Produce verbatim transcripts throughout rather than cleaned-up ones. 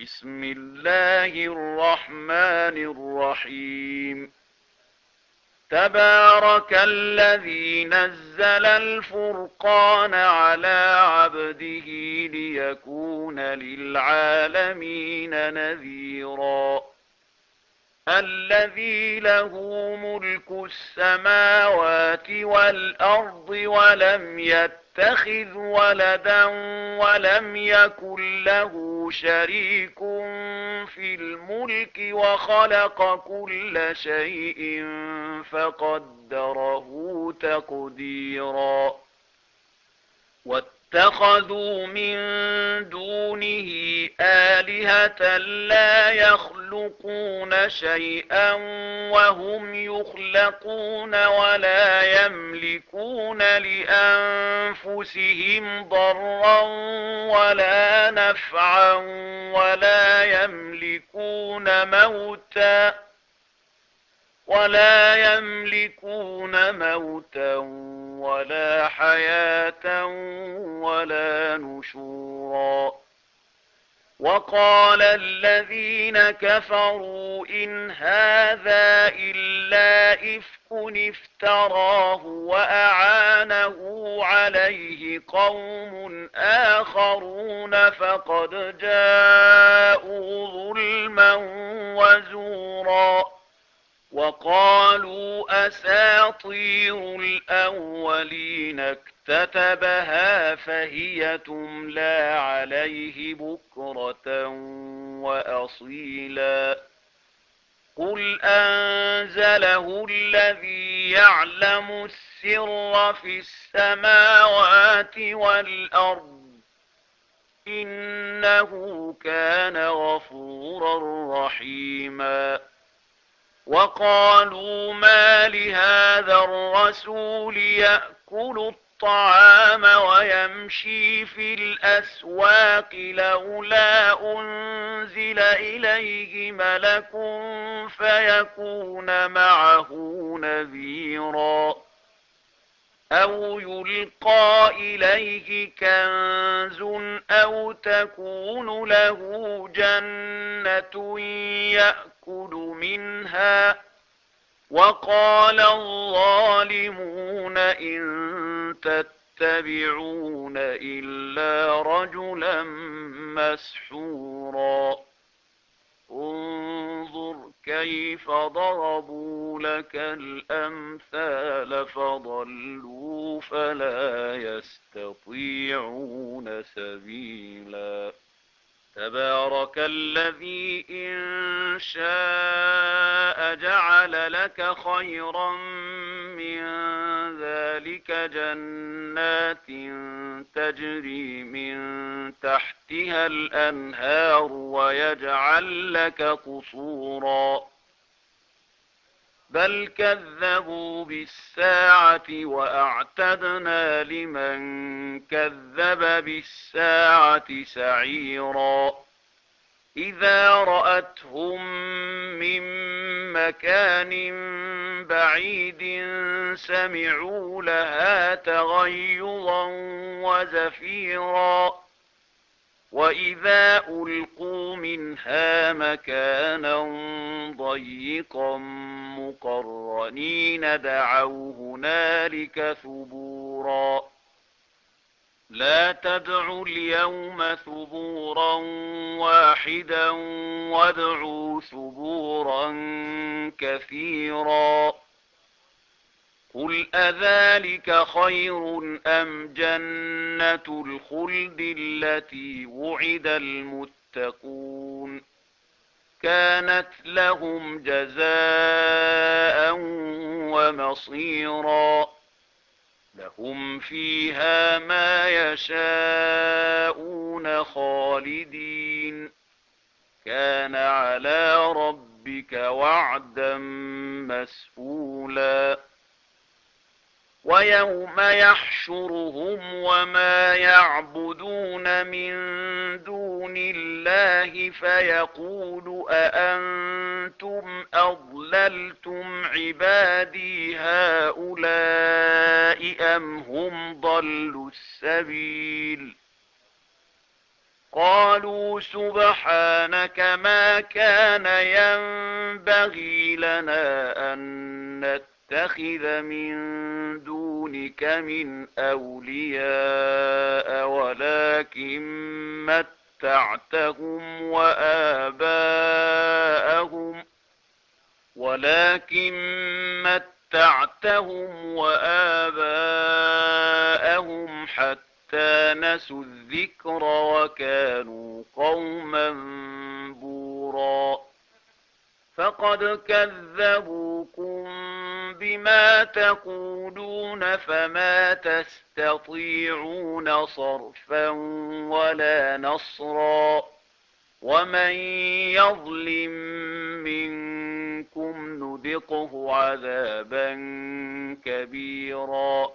بسم الله الرحمن الرحيم. تبارك الذي نزل الفرقان على عبده ليكون للعالمين نذيرا. الذي له ملك السماوات والأرض ولم يتخذ ولدا ولم يكن له شريك في الملك وخلق كل شيء فقدره تقديرا. واتخذوا من دونه آلهة لا يخلقون شيئا وهم يخلقون ولا يملكون لأنفسهم ضرا ولا نفعا ولا يملكون موتا ولا يملكون موتا ولا حياة ولا نشورا. وقال الذين كفروا إن هذا إلا إفك افتراه وأعانه عليه قوم آخرون فقد جاءوا ظلما وزورا. وقالوا أساطير الأولين اكتتبها فهي تملى عليه بكرة وأصيلا. قل أنزله الذي يعلم السر في السماوات والأرض إنه كان غفورا رحيما. وقالوا ما لهذا الرسول يأكل الطعام ويمشي في الأسواق لولا أنزل إليه ملك فيكون معه نذيرا. أو يلقى إليه كنز أو تكون له جنة يأكل منها. وقال الظالمون إن تتبعون إلا رجلا مسحورا. انظر كيف ضربوا لك الأمثال فضلوا فلا يستطيعون سبيلا. تبارك الذي إن شاء جعل لك خيرا من ذلك جنات تجري من تحتها الأنهار ويجعل لك قصورا. بل كذبوا بالساعة وأعتدنا لمن كذب بالساعة سعيرا. إذا رأتهم من مكان بعيد سمعوا لها تغيظا وزفيرا. وإذا ألقوا منها مكانا ضيقا مقرنين دعوا هنالك ثبورا. لا تدعوا اليوم ثبورا واحدا وادعوا ثبورا كثيرا. قل أذلك خير أم جنة الخلد التي وعد المتقون كانت لهم جزاء ومصيرا. لهم فيها ما يشاءون خالدين كان على ربك وعدا مسئولا. ويوم يحشرهم وما يعبدون من دون الله فيقول أأنتم أضللتم عبادي هؤلاء أم هم ضلوا السبيل قالوا سبحانك ما كان ينبغي لنا أن نتخذ من دونك من أولياء ولكن متعتهم وآباءهم ولكن متعتهم وآباءهم حتى نسوا الذكر وكانوا قوما بورا فقد كذبوكم بما تقولون فما تستطيعون صرفا ولا نصرا ومن يظلم منكم نذقه عذابا كبيرا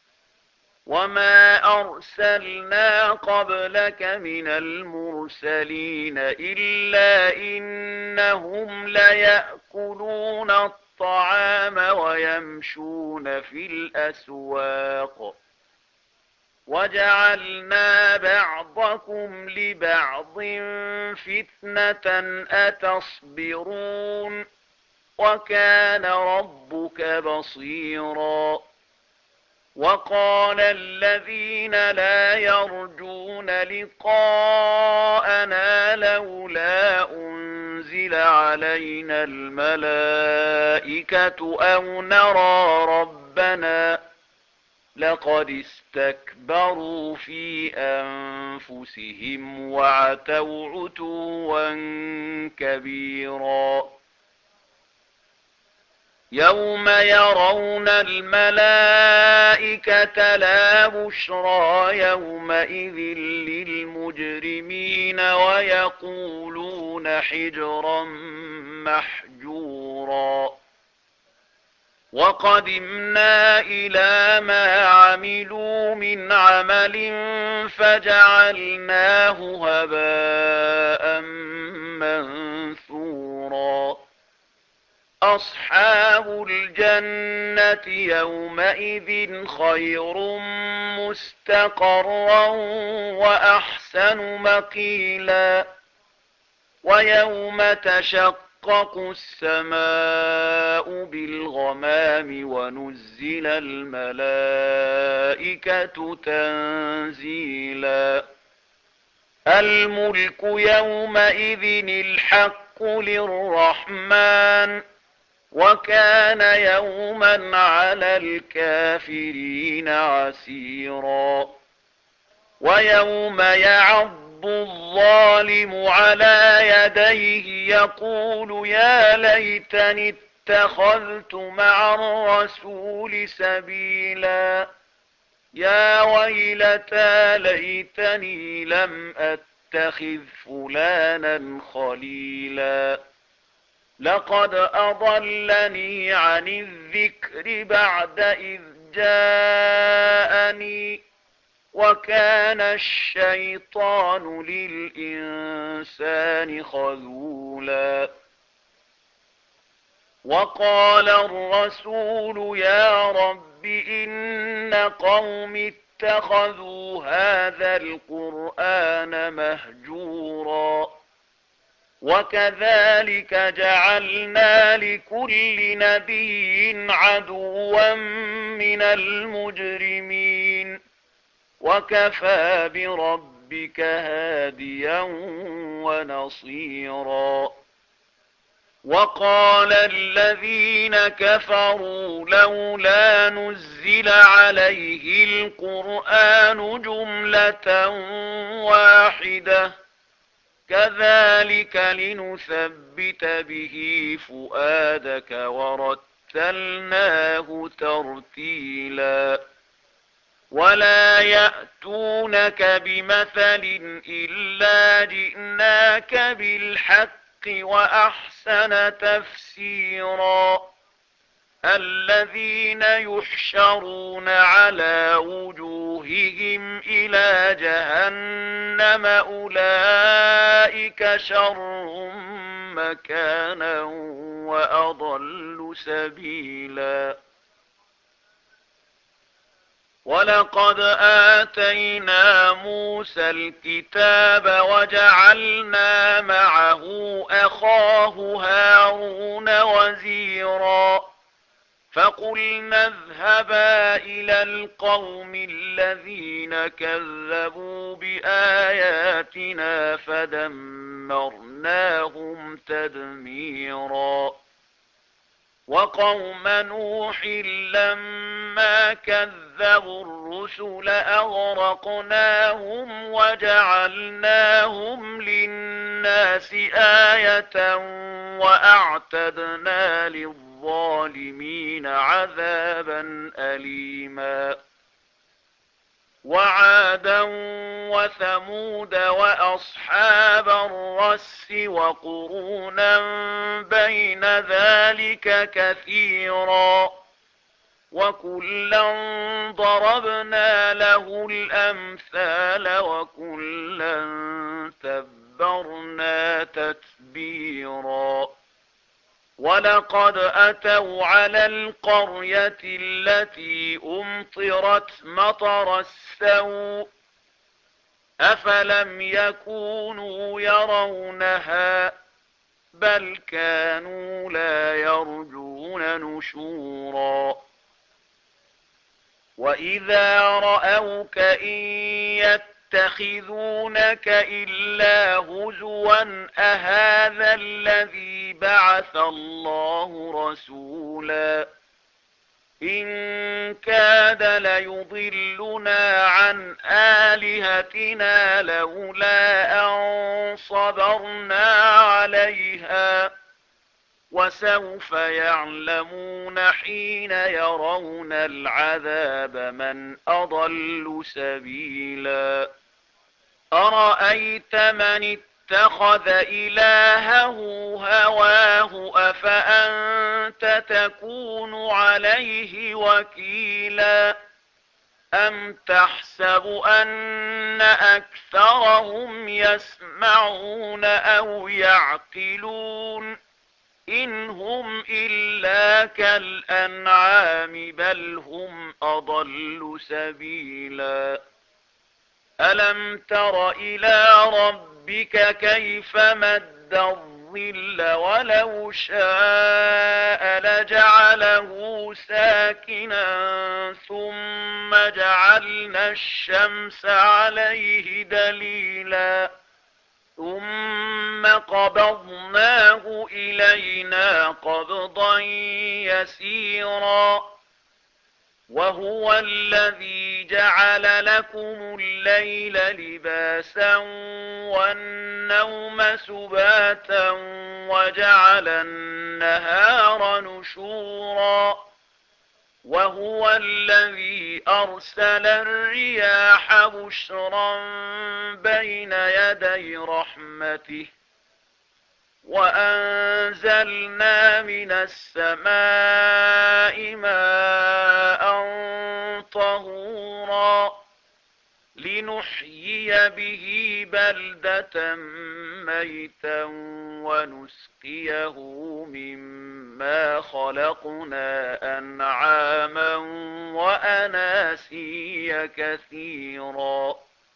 وما أرسلنا قبلك من المرسلين إلا إنهم ليأكلون الطعام ويمشون في الأسواق وجعلنا بعضكم لبعض فتنة أتصبرون وكان ربك بصيرا وقال الذين لا يرجون لقاءنا لولا أنزل علينا الملائكة أو نرى ربنا لقد استكبروا في أنفسهم وعتوا عتوا كبيرا يوم يرون الملائكة لا بشرى يومئذ للمجرمين ويقولون حجرا محجورا وقدمنا إلى ما عملوا من عمل فجعلناه هباء منثورا أصحاب الجنة يومئذ خير مستقرا وأحسن مقيلا ويوم تشقق السماء بالغمام ونزل الملائكة تنزيلا الملك يومئذ الحق للرحمن وكان يوما على الكافرين عسيرا ويوم يعض الظالم على يديه يقول يا ليتني اتخذت مع الرسول سبيلا يا ويلتى ليتني لم أتخذ فلانا خليلا لقد أضلني عن الذكر بعد إذ جاءني وكان الشيطان للإنسان خذولا وقال الرسول يا رب إن قوم اتخذوا هذا القرآن مهجورا وكذلك جعلنا لكل نبي عدوا من المجرمين وكفى بربك هاديا ونصيرا وقال الذين كفروا لولا نزل عليه القرآن جملة واحدة كذلك لنثبت به فؤادك ورتلناه ترتيلا ولا يأتونك بمثل إلا جئناك بالحق وأحسن تفسيرا الذين يحشرون على وجوههم إلى جهنم أولئك شر مكانا وأضل سبيلا ولقد آتينا موسى الكتاب وجعلنا معه أخاه هارون وزيرا فقلنا اذهبا إلى القوم الذين كذبوا بآياتنا فدمرناهم تدميرا وقوم نوح لما كذبوا الرسل أغرقناهم وجعلناهم للناس آية وأعتدنا للظالمين عذابا أليما وعادا وثمود وأصحاب الرس وقرونا بين ذلك كثيرا وكلا ضربنا له الأمثال وكلا تبرنا تتبيرا ولقد أتوا على القرية التي أمطرت مطر السوء أفلم يكونوا يرونها بل كانوا لا يرجون نشورا وإذا رأوك إن يتخذونك إلا هزوا أهذا الذي بعث الله رسولا إن كاد ليضلنا عن آلهتنا لولا أن صبرنا عليها وسوف يعلمون حين يرون العذاب من أضل سبيلا أرأيت من اتخذ إلهه هواه أفأنت تكون عليه وكيلا أم تحسب أن أكثرهم يسمعون أو يعقلون إن هم إلا كالأنعام بل هم أضل سبيلا ألم تر إلى ربك كيف مد الظل ولو شاء لجعله ساكنا ثم جعلنا الشمس عليه دليلا ثم قبضناه إلينا قبضا يسيرا وهو الذي جعل لكم الليل لباسا والنوم سباتا وجعل النهار نشورا وهو الذي أرسل الرياح بشرا بين يدي رحمته وأنزلنا من السماء ماء طهورا لنحيي به بلدة ميتا ونسقيه مما خلقنا أنعاما وأناسيا كثيرا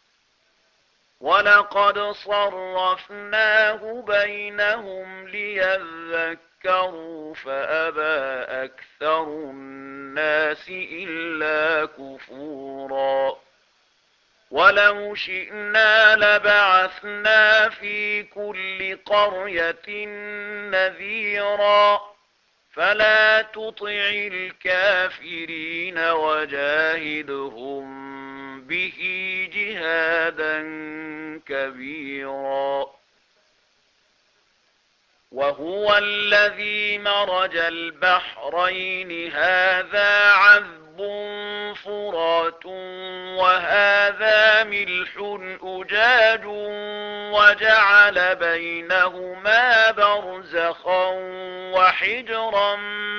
ولقد صرفناه بينهم ليذكروا فأبى أكثر الناس إلا كفورا ولو شئنا لبعثنا في كل قرية نذيرا فلا تطع الكافرين وجاهدهم به جهادا كبيرا وهو الذي مرج البحرين هذا عذب فرات وهذا ملح أجاج وجعل بينهما برزخا وحجرا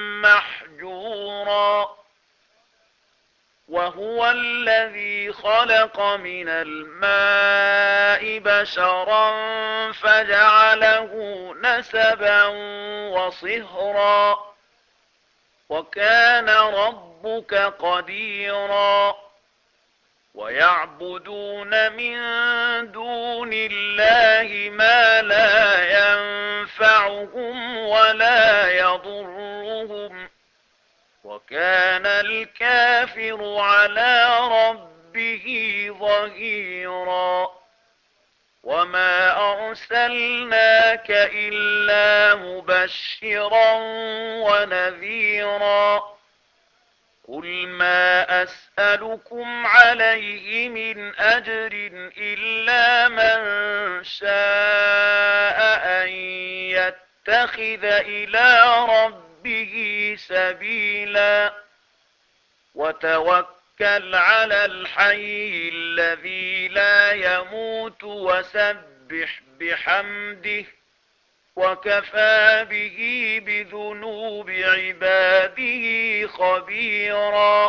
محجورا وهو الذي خلق من الماء بشرا فجعله نسبا وصهرا وكان ربك قديرا ويعبدون من دون الله ما لا ينفعهم ولا يضرهم، وكان الكافر على ربه ظهيرا. وما أرسلناك إلا مبشرا ونذيرا. قل ما أسألكم عليه من أجر إلا من شاء أن يتخذ إلى ربه سبيلا. وتوكل على الحي الذي لا يموت وسبح بحمده، وكفى به بذنوب عباده خبيرا.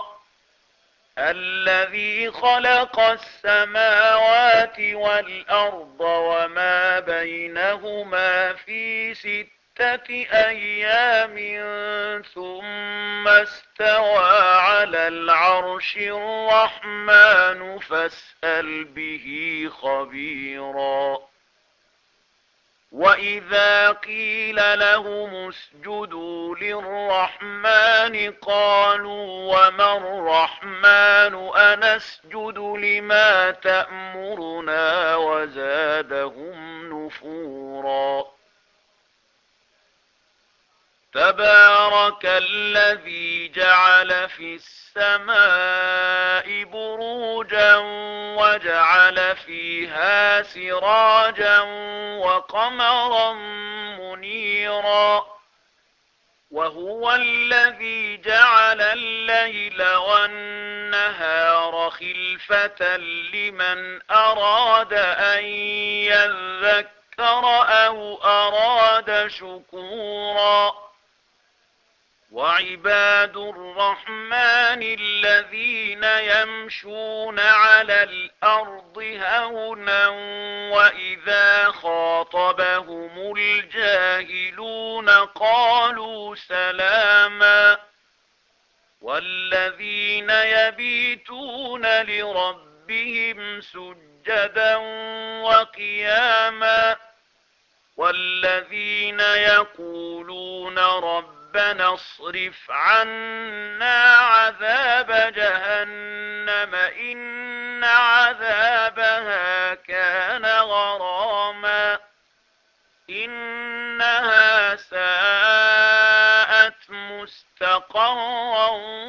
الذي خلق السماوات والأرض وما بينهما في ستة أيام ثم استوى على العرش الرحمن فاسأل به خبيرا. وإذا قيل لهم اسجدوا للرحمن قالوا وما الرحمن أنسجد لما تأمرنا وزادهم نفورا. تبارك الذي جعل في السماء بروجا وجعل فيها سراجا وقمرا منيرا. وهو الذي جعل الليل والنهار خلفة لمن أراد أن يذكر أو أراد شكورا. وعباد الرحمن الذين يمشون على الأرض هونا وإذا خاطبهم الجاهلون قالوا سلاما. والذين يبيتون لربهم سجدا وقياما. والذين يقولون ربنا ربنا اصرف عنا عذاب جهنم إن عذابها كان غراما إنها ساءت مستقرا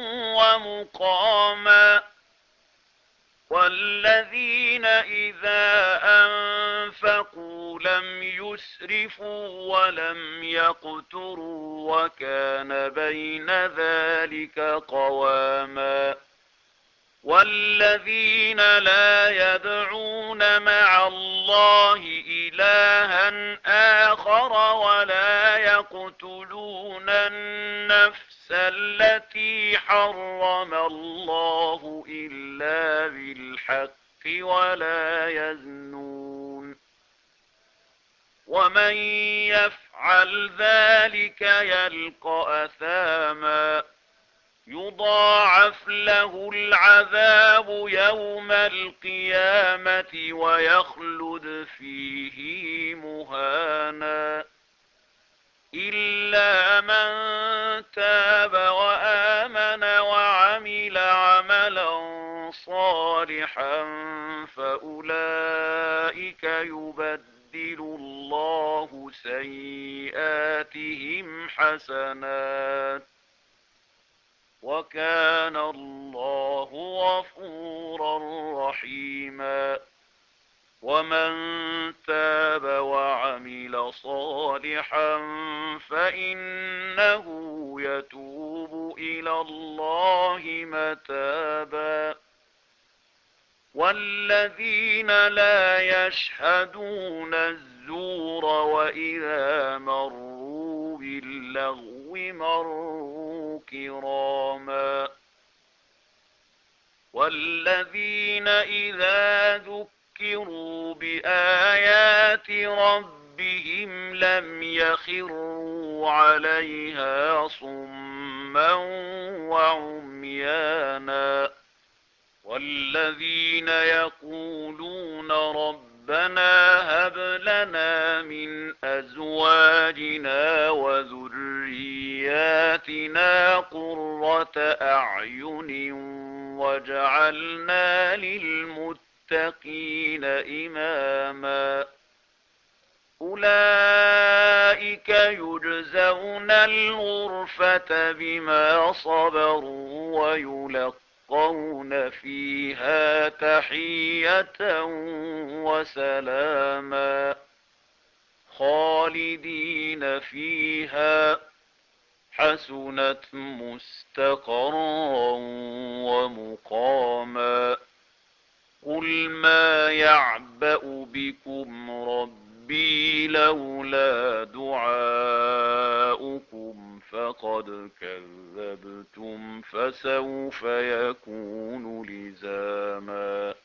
ومقاما. والذين إذا أنفقوا لم يسرفوا ولم يقتروا وكان بين ذلك قواما. والذين لا يدعون مع الله إلها آخر ولا يقتلون النفس التي حرم الله إلا بالحق ولا يزنون. ومن يفعل ذلك يلقى أثاما يضاعف له العذاب يوم القيامة ويخلد فيه مهانا إلا من تاب وآمن وعمل عملا صالحا فأولئك يبدل الله سيئاتهم حسنات وكان الله غفورا رحيما. ومن تاب وعمل صالحا فإنه يتوب إلى الله متابا. والذين لا يشهدون الزور وإذا مروا باللغو مروا كراما. والذين إذا ذكروا بآيات ربهم لم يخروا عليها صما وعميانا والذين يقولون ربنا هب لنا من أزواجنا وذرياتنا قرة أعين واجعلنا للمتقين إماما أولئك يجزون الغرفة بما صبروا ويلقون فيها تحية وسلاما خالدين فيها حسنت مستقرا ومقاما قل ما يعبأ بكم ربي لولا دعاؤكم فقد كذبتم فسوف يكون لزاما